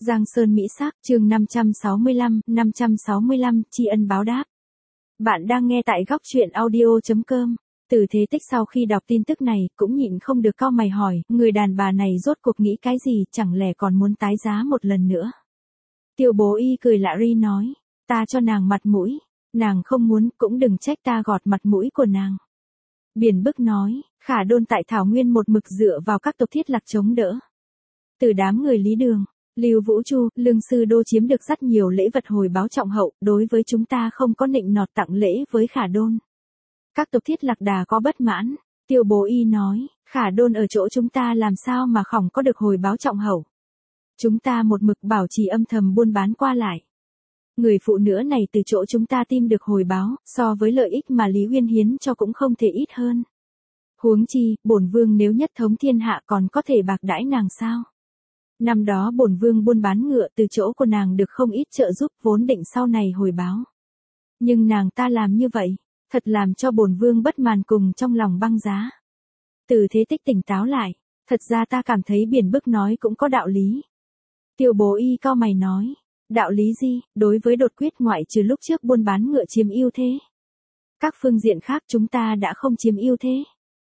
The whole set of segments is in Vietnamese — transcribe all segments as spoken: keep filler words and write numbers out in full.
Giang Sơn Mỹ Sắc, chương năm trăm sáu mươi lăm, năm trăm sáu mươi lăm, tri ân báo đáp. Bạn đang nghe tại góc truyện audio chấm com. Từ Thế Tích sau khi đọc tin tức này, cũng nhịn không được cau mày hỏi, người đàn bà này rốt cuộc nghĩ cái gì, chẳng lẽ còn muốn tái giá một lần nữa. Tiêu Bố Y cười lạ ri nói, ta cho nàng mặt mũi, nàng không muốn, cũng đừng trách ta gọt mặt mũi của nàng. Biển Bức nói, Khả Đôn tại Thảo Nguyên một mực dựa vào các tộc Thiết Lạc chống đỡ. Từ đám người Lý Đường, Lưu Vũ Chu, Lương Sư Đô chiếm được rất nhiều lễ vật hồi báo trọng hậu, đối với chúng ta không có nịnh nọt tặng lễ với Khả Đôn. Các tộc Thiết Lạc đà có bất mãn, Tiêu Bố Y nói, Khả Đôn ở chỗ chúng ta làm sao mà khổng có được hồi báo trọng hậu. Chúng ta một mực bảo trì âm thầm buôn bán qua lại. Người phụ nữ này từ chỗ chúng ta tìm được hồi báo, so với lợi ích mà Lý Uyên hiến cho cũng không thể ít hơn. Huống chi, bổn vương nếu nhất thống thiên hạ còn có thể bạc đãi nàng sao? Năm đó bổn vương buôn bán ngựa từ chỗ của nàng được không ít trợ giúp vốn định sau này hồi báo. Nhưng nàng ta làm như vậy, thật làm cho bổn vương bất màn cùng trong lòng băng giá. Từ Thế Tích tỉnh táo lại, thật ra ta cảm thấy Biển Bức nói cũng có đạo lý. Tiêu Bố Y cau mày nói, đạo lý gì, đối với đột quyết ngoại trừ lúc trước buôn bán ngựa chiếm ưu thế. Các phương diện khác chúng ta đã không chiếm ưu thế.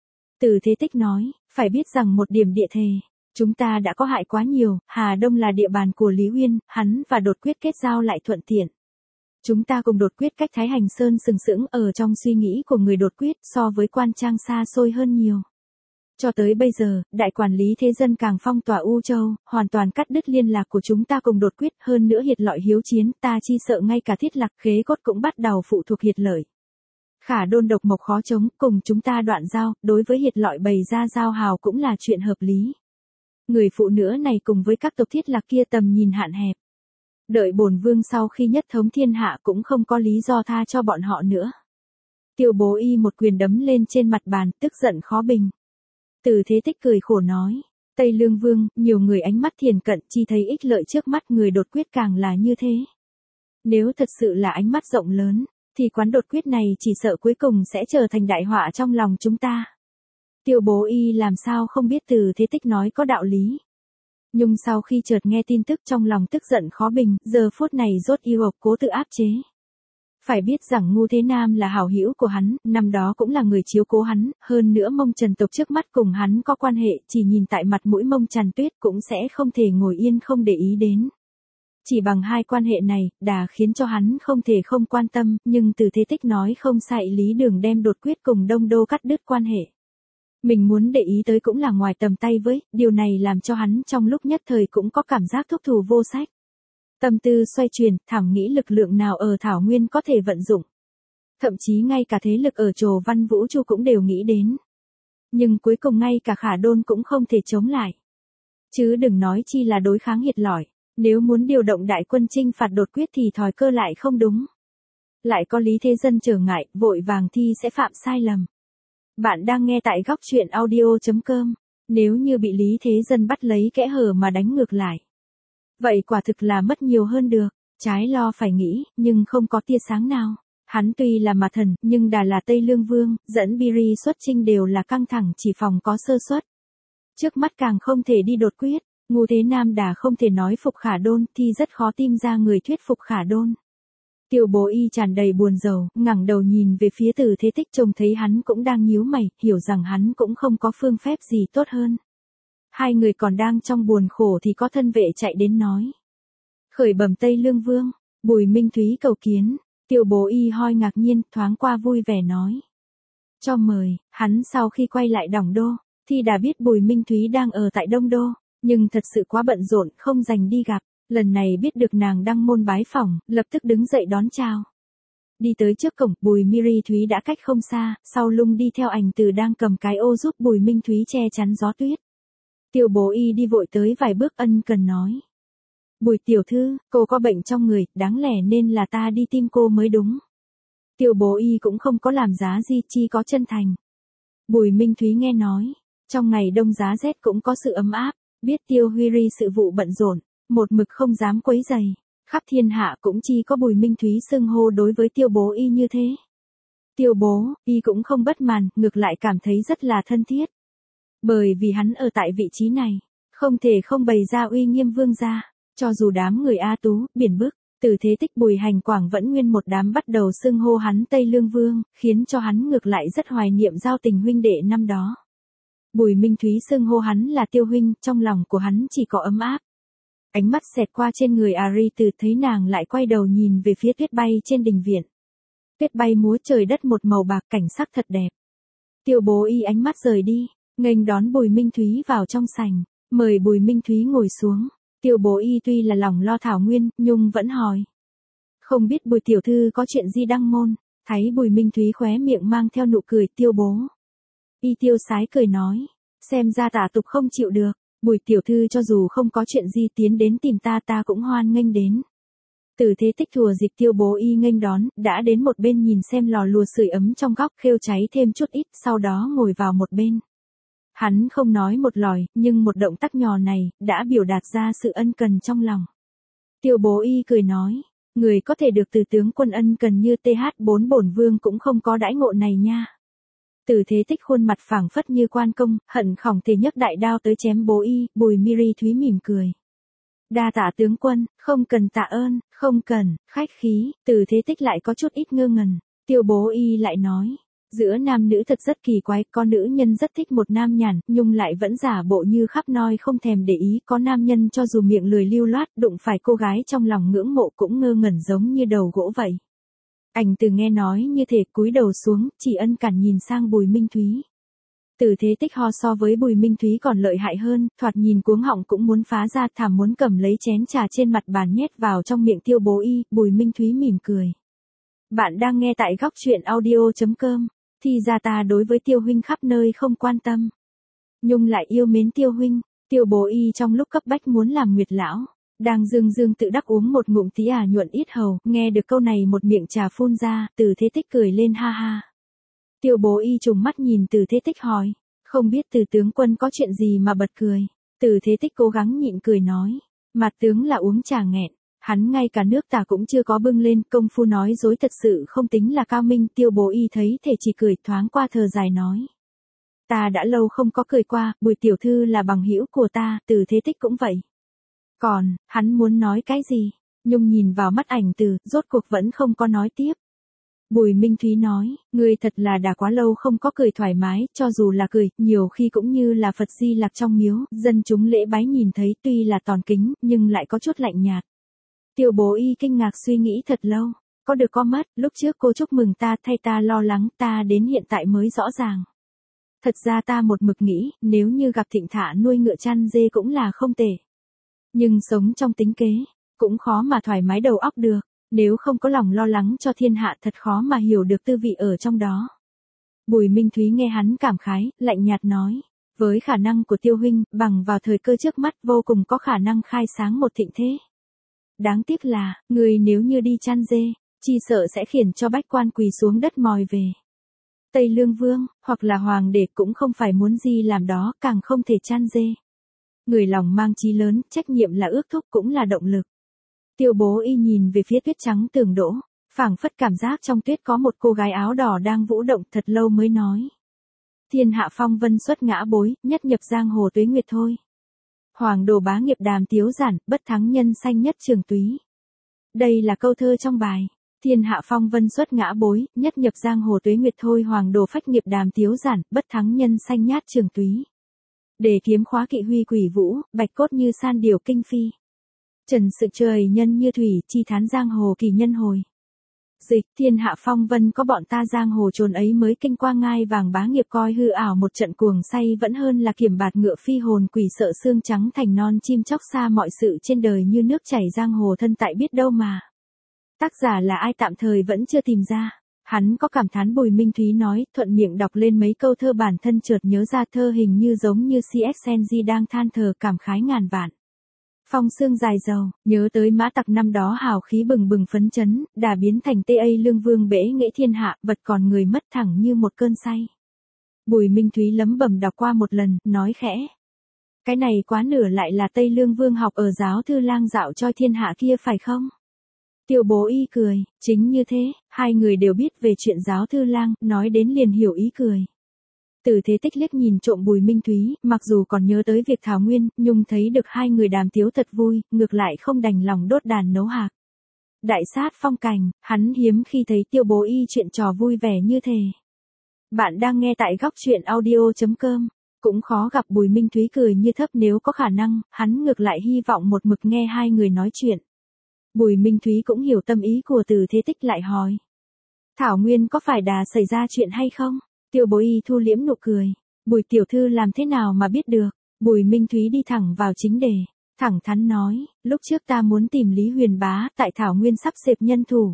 Từ Thế Tích nói, phải biết rằng một điểm địa thề. Chúng ta đã có hại quá nhiều, Hà Đông là địa bàn của Lý Uyên, hắn và đột quyết kết giao lại thuận tiện. Chúng ta cùng đột quyết cách Thái Hành Sơn sừng sững ở trong suy nghĩ của người đột quyết so với Quan Trang xa xôi hơn nhiều. Cho tới bây giờ, đại quản lý thế dân càng phong tỏa U Châu, hoàn toàn cắt đứt liên lạc của chúng ta cùng đột quyết, hơn nữa hiệt lợi hiếu chiến, ta chi sợ ngay cả Thiết Lạc Khế Cốt cũng bắt đầu phụ thuộc hiệt lợi. Khả Đôn độc mộc khó chống, cùng chúng ta đoạn giao, đối với hiệt lợi bày ra giao hào cũng là chuyện hợp lý. Người phụ nữ này cùng với các tộc Thiết Lạc kia tầm nhìn hạn hẹp. Đợi bổn vương sau khi nhất thống thiên hạ cũng không có lý do tha cho bọn họ nữa. Tiêu Bố Y một quyền đấm lên trên mặt bàn, tức giận khó bình. Từ Thế Tích cười khổ nói, Tây Lương Vương, nhiều người ánh mắt thiền cận chi thấy ích lợi trước mắt người đột quyết càng là như thế. Nếu thật sự là ánh mắt rộng lớn, thì quán đột quyết này chỉ sợ cuối cùng sẽ trở thành đại họa trong lòng chúng ta. Tiêu Bố Y làm sao không biết Từ Thế Tích nói có đạo lý. Nhưng sau khi chợt nghe tin tức trong lòng tức giận khó bình, giờ phút này rốt yêu ộc cố tự áp chế. Phải biết rằng Ngu Thế Nam là hảo hữu của hắn, năm đó cũng là người chiếu cố hắn, hơn nữa Mông Trần tộc trước mắt cùng hắn có quan hệ, chỉ nhìn tại mặt mũi Mông Trần Tuyết cũng sẽ không thể ngồi yên không để ý đến. Chỉ bằng hai quan hệ này, đã khiến cho hắn không thể không quan tâm, nhưng Từ Thế Tích nói không sai, Lý Đường đem đột quyết cùng Đông Đô cắt đứt quan hệ. Mình muốn để ý tới cũng là ngoài tầm tay với, điều này làm cho hắn trong lúc nhất thời cũng có cảm giác thúc thủ vô sách. Tâm tư xoay chuyển, thảm nghĩ lực lượng nào ở Thảo Nguyên có thể vận dụng. Thậm chí ngay cả thế lực ở Trồ Văn Vũ Chu cũng đều nghĩ đến. Nhưng cuối cùng ngay cả Khả Đôn cũng không thể chống lại. Chứ đừng nói chi là đối kháng hiệt lỏi, nếu muốn điều động đại quân chinh phạt đột quyết thì thòi cơ lại không đúng. Lại có Lý Thế Dân trở ngại, vội vàng thi sẽ phạm sai lầm. Bạn đang nghe tại góc truyện audio chấm com, nếu như bị Lý Thế Dân bắt lấy kẽ hở mà đánh ngược lại. Vậy quả thực là mất nhiều hơn được, trái lo phải nghĩ, nhưng không có tia sáng nào. Hắn tuy là mà thần, nhưng đã là Tây Lương Vương, dẫn Biri xuất chinh đều là căng thẳng chỉ phòng có sơ suất. Trước mắt càng không thể đi đột quyết, Ngu Thế Nam đã không thể nói phục Khả Đôn thì rất khó tìm ra người thuyết phục Khả Đôn. Tiêu Bố Y tràn đầy buồn rầu, ngẩng đầu nhìn về phía Từ Thế Tích trông thấy hắn cũng đang nhíu mày, hiểu rằng hắn cũng không có phương phép gì tốt hơn. Hai người còn đang trong buồn khổ thì có thân vệ chạy đến nói. Khởi bẩm Tây Lương Vương, Bùi Minh Thúy cầu kiến. Tiêu Bố Y hoi ngạc nhiên, thoáng qua vui vẻ nói. Cho mời, hắn sau khi quay lại Đổng Đô, thì đã biết Bùi Minh Thúy đang ở tại Đông Đô, nhưng thật sự quá bận rộn không dành đi gặp. Lần này biết được nàng đăng môn bái phỏng, lập tức đứng dậy đón chào. Đi tới trước cổng, Bùi Miri Thúy đã cách không xa, sau lưng đi theo Ảnh Từ đang cầm cái ô giúp Bùi Minh Thúy che chắn gió tuyết. Tiêu Bố Y đi vội tới vài bước ân cần nói. Bùi tiểu thư, cô có bệnh trong người, đáng lẽ nên là ta đi tìm cô mới đúng. Tiêu Bố Y cũng không có làm giá gì, chi có chân thành. Bùi Minh Thúy nghe nói, trong ngày đông giá rét cũng có sự ấm áp, biết Tiêu Huy Ri sự vụ bận rộn, một mực không dám quấy rầy, khắp thiên hạ cũng chỉ có Bùi Minh Thúy xưng hô đối với Tiêu Bố Y như thế. Tiêu Bố Y cũng không bất màn, ngược lại cảm thấy rất là thân thiết. Bởi vì hắn ở tại vị trí này, không thể không bày ra uy nghiêm vương gia. Cho dù đám người A Tú, Biển Bức, Từ Thế Tích, Bùi Hành Quảng vẫn nguyên một đám bắt đầu xưng hô hắn Tây Lương Vương, khiến cho hắn ngược lại rất hoài niệm giao tình huynh đệ năm đó. Bùi Minh Thúy xưng hô hắn là Tiêu huynh, trong lòng của hắn chỉ có ấm áp. Ánh mắt xẹt qua trên người Ari Từ, thấy nàng lại quay đầu nhìn về phía tuyết bay trên đình viện. Tuyết bay múa trời đất một màu bạc, cảnh sắc thật đẹp. Tiêu Bố Y ánh mắt rời đi, nghênh đón Bùi Minh Thúy vào trong sảnh, mời Bùi Minh Thúy ngồi xuống. Tiêu Bố Y tuy là lòng lo thảo nguyên, nhưng vẫn hỏi. Không biết Bùi tiểu thư có chuyện gì đăng môn, thấy Bùi Minh Thúy khóe miệng mang theo nụ cười, Tiêu Bố Y tiêu sái cười nói. Xem ra tả tục không chịu được, Bùi tiểu thư cho dù không có chuyện gì tiến đến tìm ta ta cũng hoan nghênh đến. Từ Thế Tích thừa dịp Tiêu Bố Y nghênh đón, đã đến một bên nhìn xem lò lùa sưởi ấm trong góc khêu cháy thêm chút ít, sau đó ngồi vào một bên. Hắn không nói một lời, nhưng một động tác nhỏ này, đã biểu đạt ra sự ân cần trong lòng. Tiêu Bố Y cười nói, người có thể được từ tướng quân ân cần như T H bốn bổn vương cũng không có đãi ngộ này nha. Từ Thế Tích khuôn mặt phảng phất như quan công, hận khổng thể nhấc đại đao tới chém Bố Y, Bùi Miri Thúy mỉm cười. Đa tạ tướng quân, không cần tạ ơn, không cần, khách khí. Từ Thế Tích lại có chút ít ngơ ngẩn. Tiêu Bố Y lại nói, giữa nam nữ thật rất kỳ quái, có nữ nhân rất thích một nam nhàn, nhưng lại vẫn giả bộ như khắp noi không thèm để ý, có nam nhân cho dù miệng lười lưu loát, đụng phải cô gái trong lòng ngưỡng mộ cũng ngơ ngẩn giống như đầu gỗ vậy. Ảnh Từ nghe nói như thể cúi đầu xuống, chỉ ân cần nhìn sang Bùi Minh Thúy. Từ Thế Tích ho so với Bùi Minh Thúy còn lợi hại hơn, thoạt nhìn cuống họng cũng muốn phá ra, thảm muốn cầm lấy chén trà trên mặt bàn nhét vào trong miệng Tiêu Bố Y. Bùi Minh Thúy mỉm cười. Bạn đang nghe tại góc truyện audio chấm com. Thì ra ta đối với Tiêu huynh khắp nơi không quan tâm, nhưng lại yêu mến Tiêu huynh. Tiêu Bố Y trong lúc cấp bách muốn làm nguyệt lão, đang dương dương tự đắc uống một ngụm tí ả nhuận yết hầu, nghe được câu này một miệng trà phun ra, Từ Thế Tích cười lên ha ha. Tiêu Bố Y trùng mắt nhìn Từ Thế Tích hỏi, không biết Từ tướng quân có chuyện gì mà bật cười. Từ Thế Tích cố gắng nhịn cười nói, mặt tướng là uống trà nghẹn, hắn ngay cả nước tà cũng chưa có bưng lên, công phu nói dối thật sự không tính là cao minh. Tiêu Bố Y thấy thể chỉ cười, thoáng qua thờ dài nói, ta đã lâu không có cười qua, Bùi tiểu thư là bằng hữu của ta. Từ Thế Tích cũng vậy. Còn, hắn muốn nói cái gì, nhưng nhìn vào mắt Ảnh Từ, rốt cuộc vẫn không có nói tiếp. Bùi Minh Thúy nói, ngươi thật là đã quá lâu không có cười thoải mái, cho dù là cười, nhiều khi cũng như là Phật Di Lặc trong miếu, dân chúng lễ bái nhìn thấy tuy là tòn kính, nhưng lại có chút lạnh nhạt. Tiêu Bố Y kinh ngạc suy nghĩ thật lâu, có được có mất, lúc trước cô chúc mừng ta thay ta lo lắng, ta đến hiện tại mới rõ ràng. Thật ra ta một mực nghĩ, nếu như gặp thịnh thả nuôi ngựa chăn dê cũng là không tệ. Nhưng sống trong tính kế, cũng khó mà thoải mái đầu óc được. Nếu không có lòng lo lắng cho thiên hạ thật khó mà hiểu được tư vị ở trong đó. Bùi Minh Thúy nghe hắn cảm khái, lạnh nhạt nói, với khả năng của Tiêu huynh, bằng vào thời cơ trước mắt vô cùng có khả năng khai sáng một thịnh thế. Đáng tiếc là, người nếu như đi chăn dê, chi sợ sẽ khiến cho bách quan quỳ xuống đất mòi về. Tây Lương Vương, hoặc là Hoàng đế cũng không phải muốn gì làm đó, càng không thể chăn dê. Người lòng mang chí lớn, trách nhiệm là ước thúc cũng là động lực. Tiêu Bố Y nhìn về phía tuyết trắng tường đỗ, phảng phất cảm giác trong tuyết có một cô gái áo đỏ đang vũ động, thật lâu mới nói. Thiên hạ phong vân xuất ngã bối, nhất nhập giang hồ tuế nguyệt thôi. Hoàng đồ bá nghiệp đàm tiếu giản, bất thắng nhân sanh nhất trường túy. Đây là câu thơ trong bài. Thiên hạ phong vân xuất ngã bối, nhất nhập giang hồ tuế nguyệt thôi. Hoàng đồ phách nghiệp đàm tiếu giản, bất thắng nhân sanh nhát trường túy. Để kiếm khóa kỵ huy quỷ vũ, bạch cốt như san điều kinh phi. Trần sự trời nhân như thủy, chi thán giang hồ kỳ nhân hồi. Dịch, thiên hạ phong vân có bọn ta giang hồ trồn ấy mới kinh qua ngai vàng bá nghiệp, coi hư ảo một trận cuồng say vẫn hơn là kiểm bạt ngựa phi hồn quỷ, sợ xương trắng thành non chim chóc, xa mọi sự trên đời như nước chảy giang hồ thân tại biết đâu mà. Tác giả là ai tạm thời vẫn chưa tìm ra. Hắn có cảm thán. Bùi Minh Thúy nói, thuận miệng đọc lên mấy câu thơ bản thân chợt nhớ ra thơ hình như giống như xê ét en giê đang than thở cảm khái ngàn vạn. Phong sương dài dầu, nhớ tới mã tặc năm đó hào khí bừng bừng phấn chấn, đà biến thành Tây A Lương Vương bể nghệ thiên hạ, vật còn người mất thẳng như một cơn say. Bùi Minh Thúy lấm bầm đọc qua một lần, nói khẽ. Cái này quá nửa lại là Tây Lương Vương học ở giáo thư lang dạo cho thiên hạ kia phải không? Tiêu Bố Y cười, chính như thế, hai người đều biết về chuyện giáo thư lang, nói đến liền hiểu ý cười. Từ Thế Tích liếc nhìn trộm Bùi Minh Thúy, mặc dù còn nhớ tới việc Thảo Nguyên, nhưng thấy được hai người đàm tiếu thật vui, ngược lại không đành lòng đốt đàn nấu hạc. Đại sát phong cảnh, hắn hiếm khi thấy Tiêu Bố Y chuyện trò vui vẻ như thế. Bạn đang nghe tại góc chuyện audio chấm com. Cũng khó gặp Bùi Minh Thúy cười như thấp, nếu có khả năng, hắn ngược lại hy vọng một mực nghe hai người nói chuyện. Bùi Minh Thúy cũng hiểu tâm ý của Từ Thế Tích, lại hỏi. Thảo Nguyên có phải đà xảy ra chuyện hay không? Tiêu Bố Y thu liễm nụ cười. Bùi tiểu thư làm thế nào mà biết được? Bùi Minh Thúy đi thẳng vào chính đề. Thẳng thắn nói, lúc trước ta muốn tìm Lý Huyền Bá, tại Thảo Nguyên sắp xếp nhân thủ.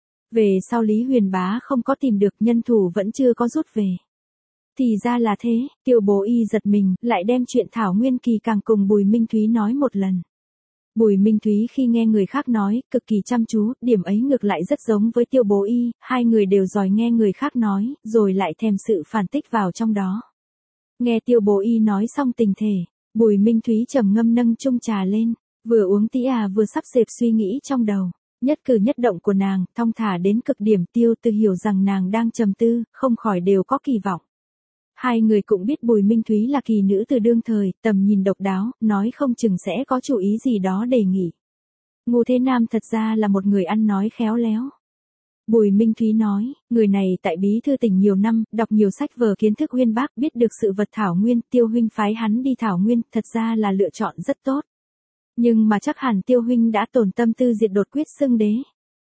Về sau Lý Huyền Bá không có tìm được, nhân thủ vẫn chưa có rút về. Thì ra là thế, Tiêu Bố Y giật mình, lại đem chuyện Thảo Nguyên kỳ càng cùng Bùi Minh Thúy nói một lần. Bùi Minh Thúy khi nghe người khác nói, cực kỳ chăm chú, điểm ấy ngược lại rất giống với Tiêu Bố Y, hai người đều giỏi nghe người khác nói, rồi lại thèm sự phản tích vào trong đó. Nghe Tiêu Bố Y nói xong tình thể, Bùi Minh Thúy trầm ngâm nâng chung trà lên, vừa uống tĩ à vừa sắp xếp suy nghĩ trong đầu. Nhất cử nhất động của nàng, thong thả đến cực điểm. Tiêu Tư hiểu rằng nàng đang trầm tư, không khỏi đều có kỳ vọng. Hai người cũng biết Bùi Minh Thúy là kỳ nữ từ đương thời, tầm nhìn độc đáo, nói không chừng sẽ có chủ ý gì đó đề nghị. Ngô Thế Nam thật ra là một người ăn nói khéo léo. Bùi Minh Thúy nói, người này tại Bí Thư tỉnh nhiều năm, đọc nhiều sách vở, kiến thức uyên bác, biết được sự vật Thảo Nguyên, Tiêu huynh phái hắn đi Thảo Nguyên, thật ra là lựa chọn rất tốt. Nhưng mà chắc hẳn Tiêu huynh đã tổn tâm tư diệt đột quyết xưng đế.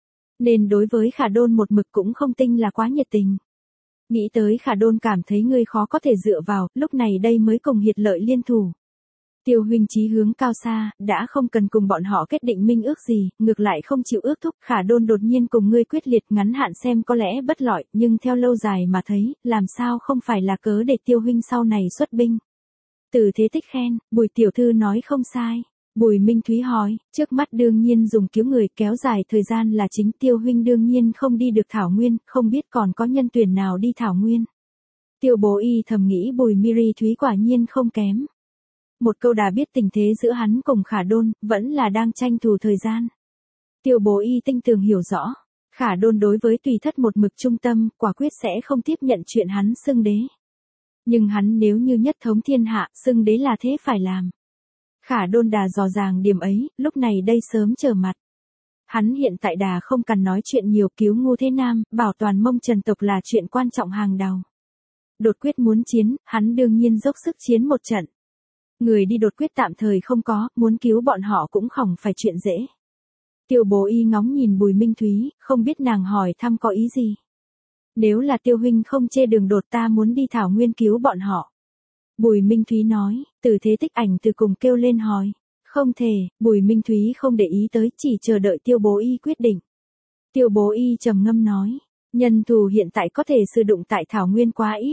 Nên đối với Khả Đôn một mực cũng không tinh là quá nhiệt tình. Nghĩ tới Khả Đôn cảm thấy ngươi khó có thể dựa vào, lúc này đây mới cùng hiệt lợi liên thủ. Tiêu huynh chí hướng cao xa, đã không cần cùng bọn họ kết định minh ước gì, ngược lại không chịu ước thúc. Khả Đôn đột nhiên cùng ngươi quyết liệt, ngắn hạn xem có lẽ bất lợi, nhưng theo lâu dài mà thấy, làm sao không phải là cớ để Tiêu huynh sau này xuất binh. Từ Thế Tích khen, Bùi tiểu thư nói không sai. Bùi Minh Thúy hỏi, trước mắt đương nhiên dùng cứu người, kéo dài thời gian là chính. Tiêu huynh đương nhiên không đi được Thảo Nguyên, không biết còn có nhân tuyển nào đi Thảo Nguyên. Tiêu Bố Y thầm nghĩ Bùi Miri Thúy quả nhiên không kém. Một câu đã biết tình thế giữa hắn cùng Khả Đôn, vẫn là đang tranh thủ thời gian. Tiêu Bố Y tinh tường hiểu rõ, Khả Đôn đối với tùy thất một mực trung tâm, quả quyết sẽ không tiếp nhận chuyện hắn xưng đế. Nhưng hắn nếu như nhất thống thiên hạ, xưng đế là thế phải làm. Khả Đôn đà dò dàng điểm ấy, lúc này đây sớm trở mặt. Hắn hiện tại đà không cần nói chuyện nhiều, cứu Ngô Thế Nam, bảo toàn Mông Trần tộc là chuyện quan trọng hàng đầu. Đột quyết muốn chiến, hắn đương nhiên dốc sức chiến một trận. Người đi đột quyết tạm thời không có, muốn cứu bọn họ cũng không phải chuyện dễ. Tiêu Bố Y ngóng nhìn Bùi Minh Thúy, không biết nàng hỏi thăm có ý gì. Nếu là Tiêu huynh không chê đường đột, ta muốn đi Thảo Nguyên cứu bọn họ. Bùi Minh Thúy nói, Từ Thế Tích ảnh từ cùng kêu lên hỏi. Không thể, Bùi Minh Thúy không để ý tới, chỉ chờ đợi Tiêu Bố Y quyết định. Tiêu Bố Y trầm ngâm nói, nhân thủ hiện tại có thể sử dụng tại Thảo Nguyên quá ít.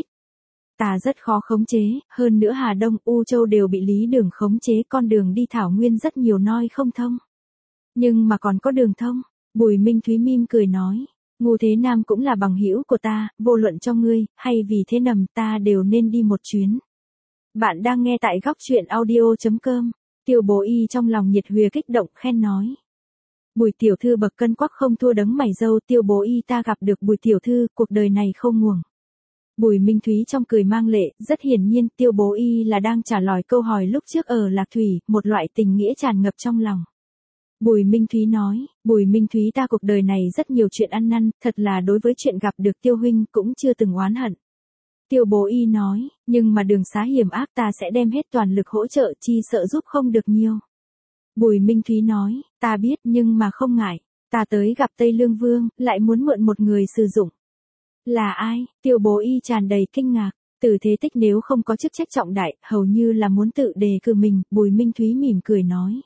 Ta rất khó khống chế, hơn nữa Hà Đông, U Châu đều bị Lý Đường khống chế, con đường đi Thảo Nguyên rất nhiều noi không thông. Nhưng mà còn có đường thông. Bùi Minh Thúy mím cười nói, Ngô Thế Nam cũng là bằng hữu của ta, vô luận cho ngươi, hay vì thế nằm, ta đều nên đi một chuyến. Bạn đang nghe tại góc chuyện audio chấm com. Tiêu Bố Y trong lòng nhiệt huyết kích động, khen nói. Bùi tiểu thư bậc cân quắc không thua đấng mày râu. Tiêu Bố Y ta gặp được Bùi tiểu thư, cuộc đời này không nguồng. Bùi Minh Thúy trong cười mang lệ, rất hiển nhiên Tiêu Bố Y là đang trả lời câu hỏi lúc trước ở Lạc Thủy, một loại tình nghĩa tràn ngập trong lòng. Bùi Minh Thúy nói, Bùi Minh Thúy ta cuộc đời này rất nhiều chuyện ăn năn, thật là đối với chuyện gặp được Tiêu huynh cũng chưa từng oán hận. Tiêu Bố Y nói, nhưng mà đường xá hiểm ác, ta sẽ đem hết toàn lực hỗ trợ, chi sợ giúp không được nhiều. Bùi Minh Thúy nói, ta biết nhưng mà không ngại, ta tới gặp Tây Lương Vương, lại muốn mượn một người sử dụng. Là ai? Tiêu Bố Y tràn đầy kinh ngạc. Từ Thế Tích nếu không có chức trách trọng đại, hầu như là muốn tự đề cử mình. Bùi Minh Thúy mỉm cười nói,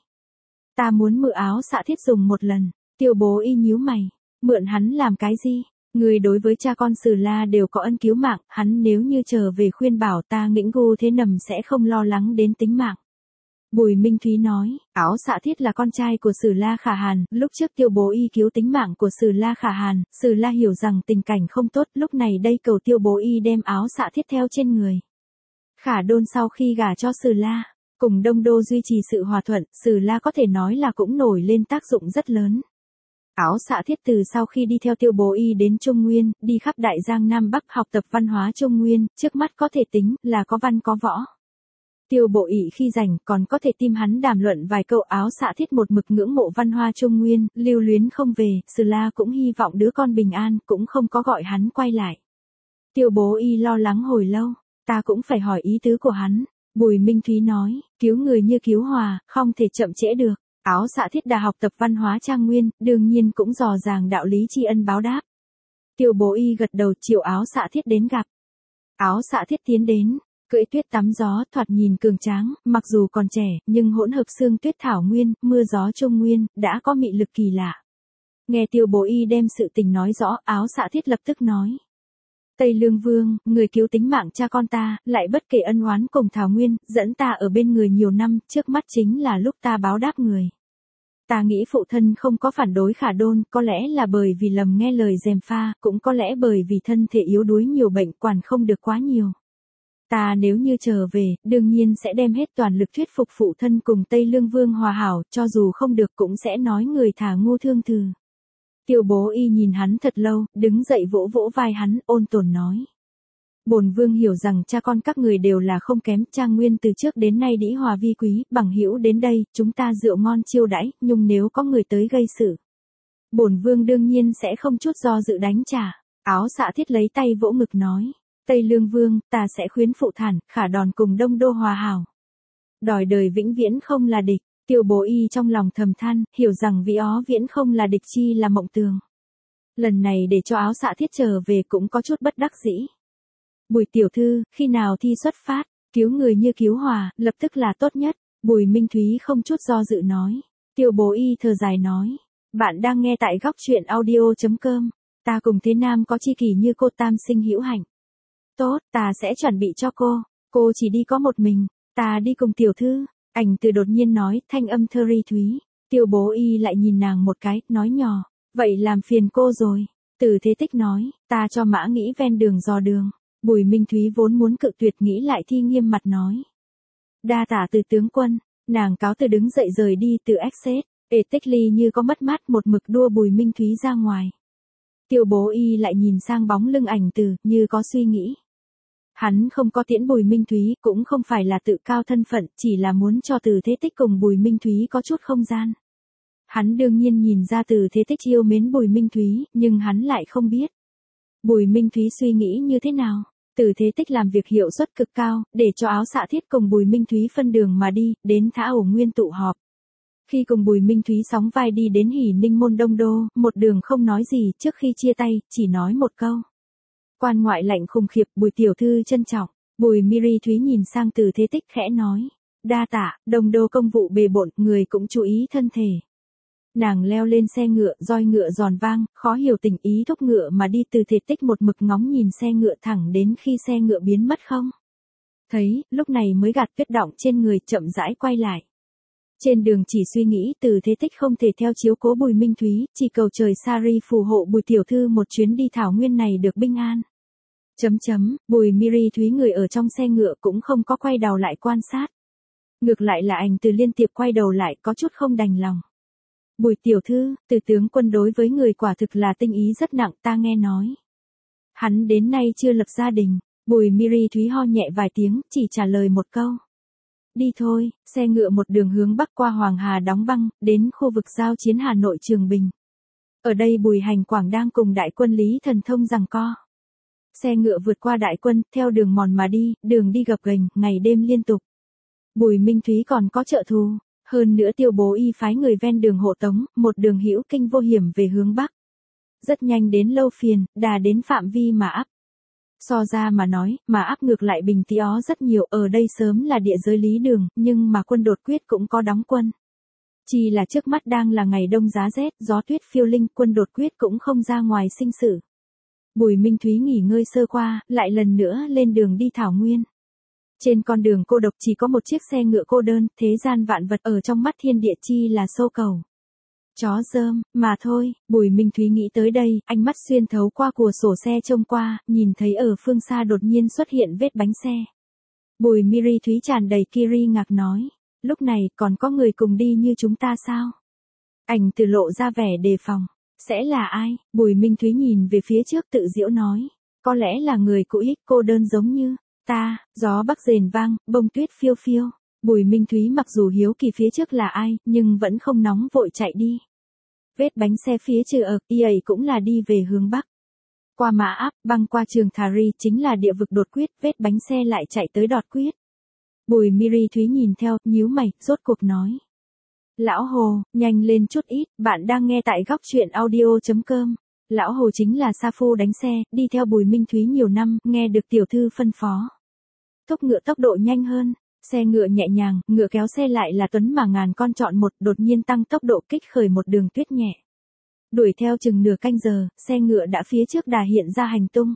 ta muốn mượn áo xạ thiết dùng một lần. Tiêu Bố Y nhíu mày, mượn hắn làm cái gì? Người đối với cha con Sử La đều có ân cứu mạng, hắn nếu như trở về khuyên bảo ta ngĩnh Ngô Thế Nằm sẽ không lo lắng đến tính mạng. Bùi Minh Thúy nói, Áo Xạ Thiết là con trai của Sử La Khả Hàn, lúc trước Tiêu Bố Y cứu tính mạng của Sử La Khả Hàn, Sử La hiểu rằng tình cảnh không tốt, lúc này đây cầu Tiêu Bố Y đem Áo Xạ Thiết theo trên người. Khả Đôn sau khi gả cho Sử La, cùng Đông Đô duy trì sự hòa thuận, Sử La có thể nói là cũng nổi lên tác dụng rất lớn. Áo Xạ Thiết từ sau khi đi theo Tiêu Bố Y đến Trung Nguyên, đi khắp Đại Giang Nam Bắc học tập văn hóa Trung Nguyên, trước mắt có thể tính là có văn có võ. Tiêu Bộ Y khi rảnh còn có thể tìm hắn đàm luận vài câu. Áo Xạ Thiết một mực ngưỡng mộ văn hoa Trung Nguyên, lưu luyến không về, Sử La cũng hy vọng đứa con bình an, cũng không có gọi hắn quay lại. Tiêu Bố Y lo lắng hồi lâu, ta cũng phải hỏi ý tứ của hắn. Bùi Minh Thúy nói, cứu người như cứu hòa, không thể chậm trễ được. Áo Xạ Thiết đã học tập văn hóa Trang Nguyên, đương nhiên cũng dò dàng đạo lý tri ân báo đáp. Tiêu Bố Y gật đầu triệu Áo Xạ Thiết đến gặp. Áo Xạ Thiết tiến đến, cưỡi tuyết tắm gió, thoạt nhìn cường tráng, mặc dù còn trẻ, nhưng hỗn hợp xương tuyết thảo nguyên, mưa gió Trung Nguyên, đã có mị lực kỳ lạ. Nghe Tiêu Bố Y đem sự tình nói rõ, Áo Xạ Thiết lập tức nói. Tây Lương Vương, người cứu tính mạng cha con ta, lại bất kể ân oán cùng Thảo Nguyên, dẫn ta ở bên người nhiều năm, trước mắt chính là lúc ta báo đáp người. Ta nghĩ phụ thân không có phản đối Khả Đôn, có lẽ là bởi vì lầm nghe lời gièm pha, cũng có lẽ bởi vì thân thể yếu đuối nhiều bệnh quản không được quá nhiều. Ta nếu như trở về, đương nhiên sẽ đem hết toàn lực thuyết phục phụ thân cùng Tây Lương Vương hòa hảo, cho dù không được cũng sẽ nói người thả ngu thương thừ. Tiêu Bố Y nhìn hắn thật lâu, đứng dậy vỗ vỗ vai hắn, ôn tồn nói. Bổn vương hiểu rằng cha con các người đều là không kém, Trang Nguyên từ trước đến nay đĩ hòa vi quý, bằng hữu đến đây, chúng ta rượu ngon chiêu đãi, nhưng nếu có người tới gây sự, bổn vương đương nhiên sẽ không chút do dự đánh trả. Áo Xạ Thiết lấy tay vỗ ngực nói, Tây Lương Vương, ta sẽ khuyến phụ thản, Khả Đòn cùng Đông Đô hòa hảo. Đòi đời vĩnh viễn không là địch. Tiêu Bố Y trong lòng thầm than, hiểu rằng vĩ ó viễn không là địch chi là mộng tường. Lần này để cho Áo Xạ Thiết trở về cũng có chút bất đắc dĩ. Bùi tiểu thư, khi nào thi xuất phát, cứu người như cứu hòa, lập tức là tốt nhất. Bùi Minh Thúy không chút do dự nói. Tiêu Bố Y thở dài nói. Bạn đang nghe tại góc truyện audio chấm com. Ta cùng thế nam có chi kỷ như cô tam sinh hữu hạnh. Tốt, ta sẽ chuẩn bị cho cô. Cô chỉ đi có một mình, ta đi cùng tiểu thư. Ảnh Từ đột nhiên nói, thanh âm thơ ri thúy. Tiêu Bố Y lại nhìn nàng một cái, nói nhỏ. Vậy làm phiền cô rồi. Từ Thế Tích nói, ta cho mã nghĩ ven đường dò đường. Bùi Minh Thúy vốn muốn cự tuyệt nghĩ lại thi nghiêm mặt nói. Đa tả Từ tướng quân. Nàng cáo từ đứng dậy rời đi từ Exit. Ê Tích Ly như có mất mát một mực đua Bùi Minh Thúy ra ngoài. Tiêu Bố Y lại nhìn sang bóng lưng Ảnh Từ, như có suy nghĩ. Hắn không có tiễn Bùi Minh Thúy, cũng không phải là tự cao thân phận, chỉ là muốn cho Từ Thế Tích cùng Bùi Minh Thúy có chút không gian. Hắn đương nhiên nhìn ra Từ Thế Tích yêu mến Bùi Minh Thúy, nhưng hắn lại không biết. Bùi Minh Thúy suy nghĩ như thế nào? Từ Thế Tích làm việc hiệu suất cực cao, để cho Áo Xạ Thiết cùng Bùi Minh Thúy phân đường mà đi, đến Thả Ổ Nguyên tụ họp. Khi cùng Bùi Minh Thúy sóng vai đi đến Hỉ Ninh Môn Đông Đô, một đường không nói gì, trước khi chia tay, chỉ nói một câu. Quan ngoại lạnh khùng khiệp, Bùi tiểu thư trân trọng. Bùi Miri Thúy nhìn sang Từ Thế Tích khẽ nói. Đa tạ, Đông Đô công vụ bề bộn, người cũng chú ý thân thể. Nàng leo lên xe ngựa, roi ngựa giòn vang, khó hiểu tình ý thúc ngựa mà đi. Từ Thế Tích một mực ngóng nhìn xe ngựa thẳng đến khi xe ngựa biến mất không. Thấy, lúc này mới gạt tuyết đọng trên người, chậm rãi quay lại. Trên đường chỉ suy nghĩ Từ Thế Tích không thể theo chiếu cố Bùi Minh Thúy, chỉ cầu trời Sari phù hộ Bùi tiểu thư một chuyến đi Thảo Nguyên này được bình an. Chấm chấm, Bùi Miri Thúy người ở trong xe ngựa cũng không có quay đầu lại quan sát. Ngược lại là Ảnh Từ liên tiếp quay đầu lại, có chút không đành lòng. Bùi tiểu thư, Từ tướng quân đối với người quả thực là tinh ý rất nặng, ta nghe nói. Hắn đến nay chưa lập gia đình. Bùi Miri Thúy ho nhẹ vài tiếng, chỉ trả lời một câu. Đi thôi, xe ngựa một đường hướng bắc qua Hoàng Hà đóng băng, đến khu vực giao chiến Hà Nội Trường Bình. Ở đây Bùi Hành Quảng đang cùng đại quân Lý Thần Thông giằng co. Xe ngựa vượt qua đại quân, theo đường mòn mà đi, đường đi gập ghềnh, ngày đêm liên tục. Bùi Minh Thúy còn có trợ thù, hơn nữa Tiêu Bố Y phái người ven đường hộ tống, một đường hữu kinh vô hiểm về hướng bắc. Rất nhanh đến Lâu Phiền, đà đến phạm vi mà áp. So ra mà nói, mà áp ngược lại Bình Tý Ó rất nhiều, ở đây sớm là địa giới lý đường, nhưng mà quân đột quyết cũng có đóng quân. Chỉ là trước mắt đang là ngày đông giá rét, gió tuyết phiêu linh, quân đột quyết cũng không ra ngoài sinh sự. Bùi Minh Thúy nghỉ ngơi sơ qua, lại lần nữa lên đường đi Thảo Nguyên. Trên con đường cô độc chỉ có một chiếc xe ngựa cô đơn, thế gian vạn vật ở trong mắt thiên địa chi là sâu cầu. Chó rơm, mà thôi. Bùi Minh Thúy nghĩ tới đây, ánh mắt xuyên thấu qua cửa sổ xe trông qua, nhìn thấy ở phương xa đột nhiên xuất hiện vết bánh xe. Bùi Miri Thúy tràn đầy kiri ngạc nói, lúc này còn có người cùng đi như chúng ta sao? Ảnh Từ lộ ra vẻ đề phòng. Sẽ là ai? Bùi Minh Thúy nhìn về phía trước tự giễu nói. Có lẽ là người cũ ích cô đơn giống như ta. Gió bắc rền vang, bông tuyết phiêu phiêu. Bùi Minh Thúy mặc dù hiếu kỳ phía trước là ai, nhưng vẫn không nóng vội chạy đi. Vết bánh xe phía trừ ở, y ấy cũng là đi về hướng bắc. Qua Mã Áp, băng qua Trường Thari chính là địa vực đột quyết, vết bánh xe lại chạy tới đọt quyết. Bùi Miri Thúy nhìn theo, nhíu mày, rốt cuộc nói. Lão Hồ, nhanh lên chút ít, bạn đang nghe tại góc truyện audio.com. Lão Hồ chính là sa phu đánh xe, đi theo Bùi Minh Thúy nhiều năm, nghe được tiểu thư phân phó. Thúc ngựa tốc độ nhanh hơn, xe ngựa nhẹ nhàng, ngựa kéo xe lại là Tuấn mà ngàn con chọn một, đột nhiên tăng tốc độ kích khởi một đường tuyết nhẹ. Đuổi theo chừng nửa canh giờ, xe ngựa đã phía trước đà hiện ra hành tung.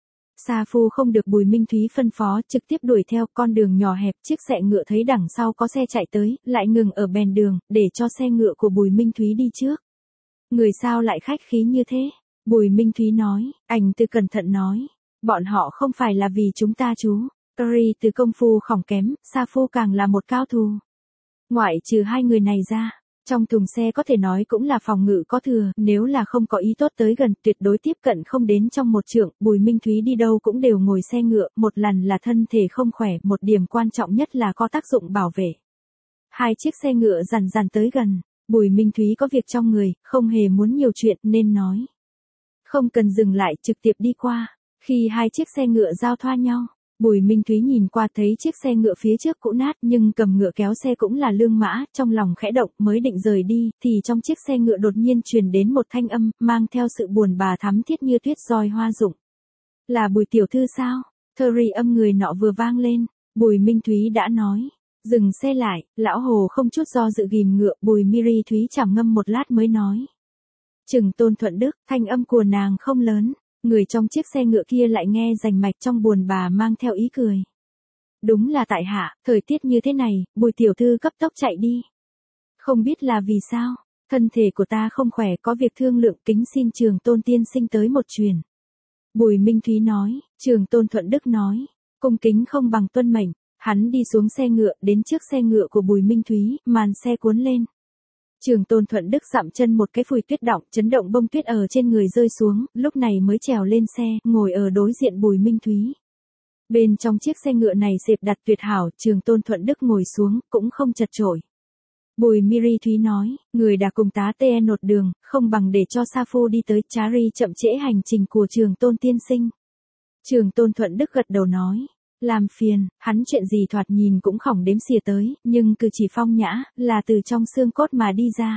Sa phu không được Bùi Minh Thúy phân phó, trực tiếp đuổi theo con đường nhỏ hẹp, chiếc xe ngựa thấy đằng sau có xe chạy tới, lại ngừng ở bèn đường, để cho xe ngựa của Bùi Minh Thúy đi trước. Người sao lại khách khí như thế? Bùi Minh Thúy nói, ảnh từ cẩn thận nói, bọn họ không phải là vì chúng ta chú. Ri từ công phu khỏng kém, Sa phu càng là một cao thủ. Ngoại trừ hai người này ra, trong thùng xe có thể nói cũng là phòng ngự có thừa, nếu là không có ý tốt tới gần, tuyệt đối tiếp cận không đến trong một trượng. Bùi Minh Thúy đi đâu cũng đều ngồi xe ngựa, một lần là thân thể không khỏe, một điểm quan trọng nhất là có tác dụng bảo vệ. Hai chiếc xe ngựa dần dần tới gần, Bùi Minh Thúy có việc trong người, không hề muốn nhiều chuyện nên nói. Không cần dừng lại, trực tiếp đi qua. Khi hai chiếc xe ngựa giao thoa nhau, Bùi Minh Thúy nhìn qua thấy chiếc xe ngựa phía trước cũ nát nhưng cầm ngựa kéo xe cũng là Lương Mã, trong lòng khẽ động mới định rời đi, thì trong chiếc xe ngựa đột nhiên truyền đến một thanh âm, mang theo sự buồn bà thắm thiết như tuyết roi hoa rụng. Là Bùi tiểu thư sao? Thơ-ri âm người nọ vừa vang lên, Bùi Minh Thúy đã nói. Dừng xe lại, lão Hồ không chút do dự ghìm ngựa, Bùi Miri Thúy trầm ngâm một lát mới nói. Trừng Tôn Thuận Đức, thanh âm của nàng không lớn. Người trong chiếc xe ngựa kia lại nghe rành mạch trong buồn bà mang theo ý cười. Đúng là tại hạ, thời tiết như thế này, Bùi tiểu thư cấp tốc chạy đi. Không biết là vì sao, thân thể của ta không khỏe, có việc thương lượng, kính xin Trường Tôn tiên sinh tới một truyền. Bùi Minh Thúy nói, Trường Tôn Thuận Đức nói, cung kính không bằng tuân mệnh, hắn đi xuống xe ngựa, đến trước xe ngựa của Bùi Minh Thúy, màn xe cuốn lên. Trường Tôn Thuận Đức dậm chân một cái phùi tuyết động, chấn động bông tuyết ở trên người rơi xuống, lúc này mới trèo lên xe, ngồi ở đối diện Bùi Minh Thúy. Bên trong chiếc xe ngựa này xếp đặt tuyệt hảo, Trường Tôn Thuận Đức ngồi xuống, cũng không chật chội. Bùi Miri Thúy nói, người đã cùng tá tê en nột đường, không bằng để cho Sa phu đi tới, Chari chậm trễ hành trình của Trường Tôn tiên sinh. Trường Tôn Thuận Đức gật đầu nói. Làm phiền, hắn chuyện gì thoạt nhìn cũng khỏng đếm xỉa tới, nhưng cử chỉ phong nhã, là từ trong xương cốt mà đi ra.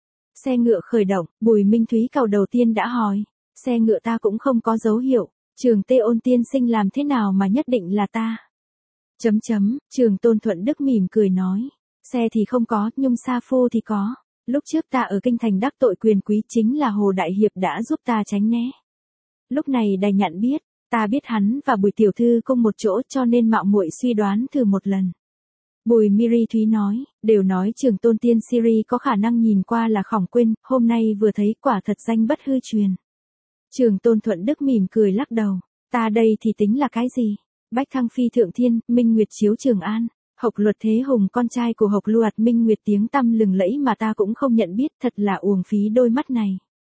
Xe ngựa khởi động, Bùi Minh Thúy cầu đầu tiên đã hỏi. Xe ngựa ta cũng không có dấu hiệu, Trường Tê Ôn tiên sinh làm thế nào mà nhất định là ta? Chấm chấm, Trường Tôn Thuận Đức mỉm cười nói. Xe thì không có, nhưng Sa phu thì có. Lúc trước ta ở kinh thành đắc tội quyền quý chính là Hồ Đại Hiệp đã giúp ta tránh né. Lúc này đài nhận biết. Ta biết hắn và Bùi tiểu thư cùng một chỗ cho nên mạo muội suy đoán thử một lần. Bùi Miri Thúy nói, đều nói Trường Tôn tiên Siri có khả năng nhìn qua là khỏng quên, hôm nay vừa thấy quả thật danh bất hư truyền. Trường Tôn Thuận Đức mỉm cười lắc đầu, ta đây thì tính là cái gì? Bách Thăng Phi Thượng Thiên, Minh Nguyệt Chiếu Trường An, Hộc Luật Thế Hùng con trai của Hộc Luật Minh Nguyệt tiếng tăm lừng lẫy mà ta cũng không nhận biết, thật là uổng phí đôi mắt này.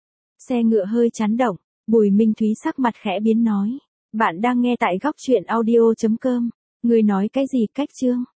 Xe ngựa hơi chấn động, Bùi Minh Thúy sắc mặt khẽ biến nói. Bạn đang nghe tại góc truyện audio.com. Người nói cái gì cách chương?